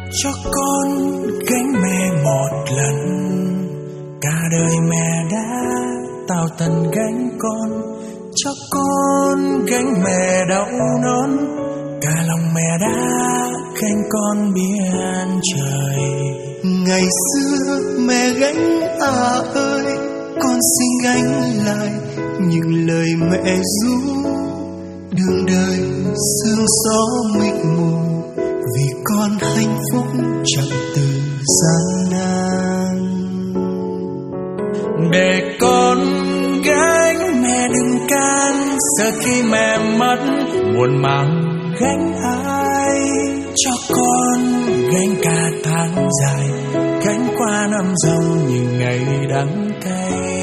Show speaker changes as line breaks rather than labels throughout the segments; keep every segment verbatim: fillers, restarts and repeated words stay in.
cho con gánh mẹ một lần. Cả đời mẹ đã tạo tần gánh con, cho con gánh mẹ đau non. Cả lòng mẹ đã gánh con biển trời.
Ngày xưa mẹ gánh à ơi, con xin gánh lại những lời mẹ ru. Đường đời sương gió mịt mù, vì con hạnh phúc chẳng từ gian nan.
Để con gánh mẹ đừng can, sợ khi mẹ mất muộn màng gánh ai. Cho con gánh cả tháng dài, gánh qua năm dòng những ngày đắng cay.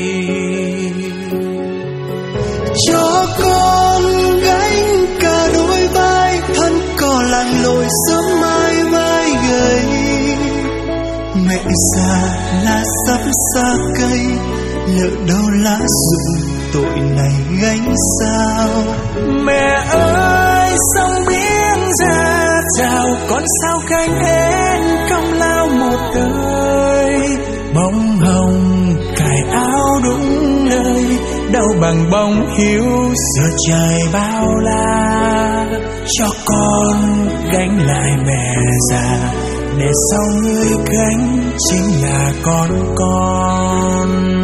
Cho con gánh cả đôi vai, thân cò lặn lội sớm mai vai gầy. Mẹ già lá sắp xa cây, lỡ đâu lá rụng tội này gánh sao.
Mẹ ơi sông biển ra rào, con sao gánh hết công lao một đời. Bông hồng cài áo đúng nơi, đâu bằng bông hiếu giữa trời bao la. Cho con gánh lại mẹ già, để sau người gánh chính là con con.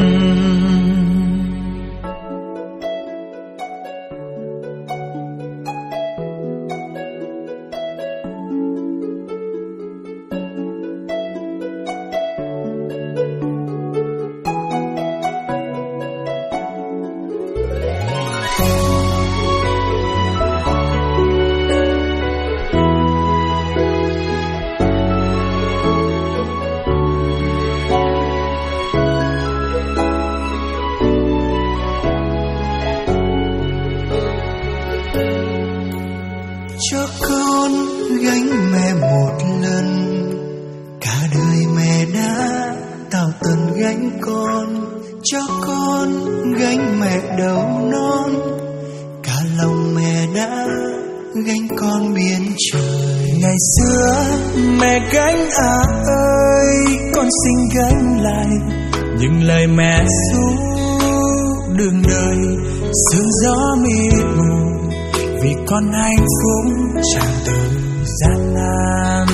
Cho con gánh mẹ một lần, cả đời mẹ đã tạo tần gánh con. Cho con gánh mẹ đầu non, cả lòng mẹ đã gánh con biển trời.
Ngày xưa mẹ gánh à ơi, con xin gánh lại những lời mẹ ru. Đường đời sương gió mịt mù, vì con hạnh phúc chẳng từ gian nan.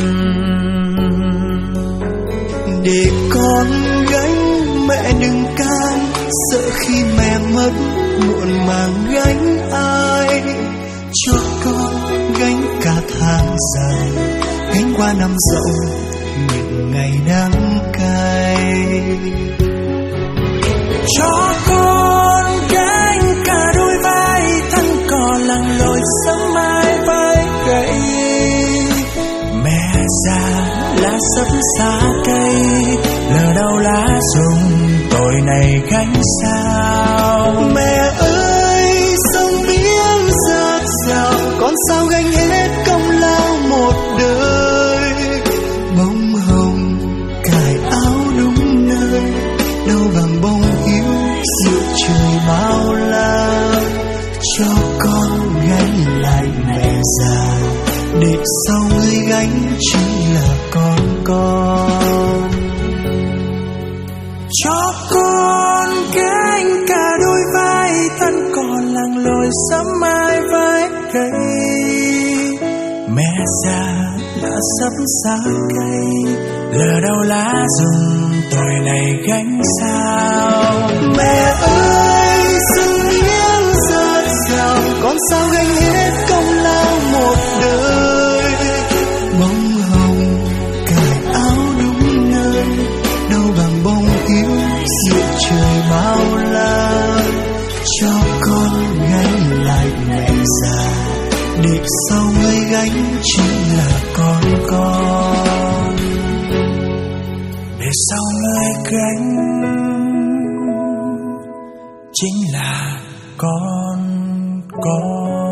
Để con gánh mẹ đừng can, sợ khi mẹ mất muộn màng gánh ai. Cho con gánh cả tháng dài, gánh qua năm rộng những ngày đắng cay.
Cho con gánh cả đôi vai, thân cò lặn lội sớm mai vai gầy. Mẹ già lá sắp xa cây, lỡ đâu lá rụng tội này gánh sao.
Mẹ ơi sông biển dạt dào, con sao gánh hết công lao một đời. Bông hồng cài áo đúng nơi, đâu bằng bông hiếu giữa trời bao la. Cho con gánh lại mẹ già, để sau người gánh chính là con con.
Cho con gánh cả đôi vai, thân còn lặn lội sớm mai vai gầy. Mẹ già đã sắp xa cây, lỡ đâu lá rụng tội này gánh sao.
Mẹ ơi sông biển dạt dào, con sao gánh hết công lao một đời. Bông hồng cài áo đúng nơi, đâu bằng bông hiếu giữa trời bao la. Cho con gánh lại mẹ già, để sau người gánh chính là con con.
Để sau người gánh chính là con con.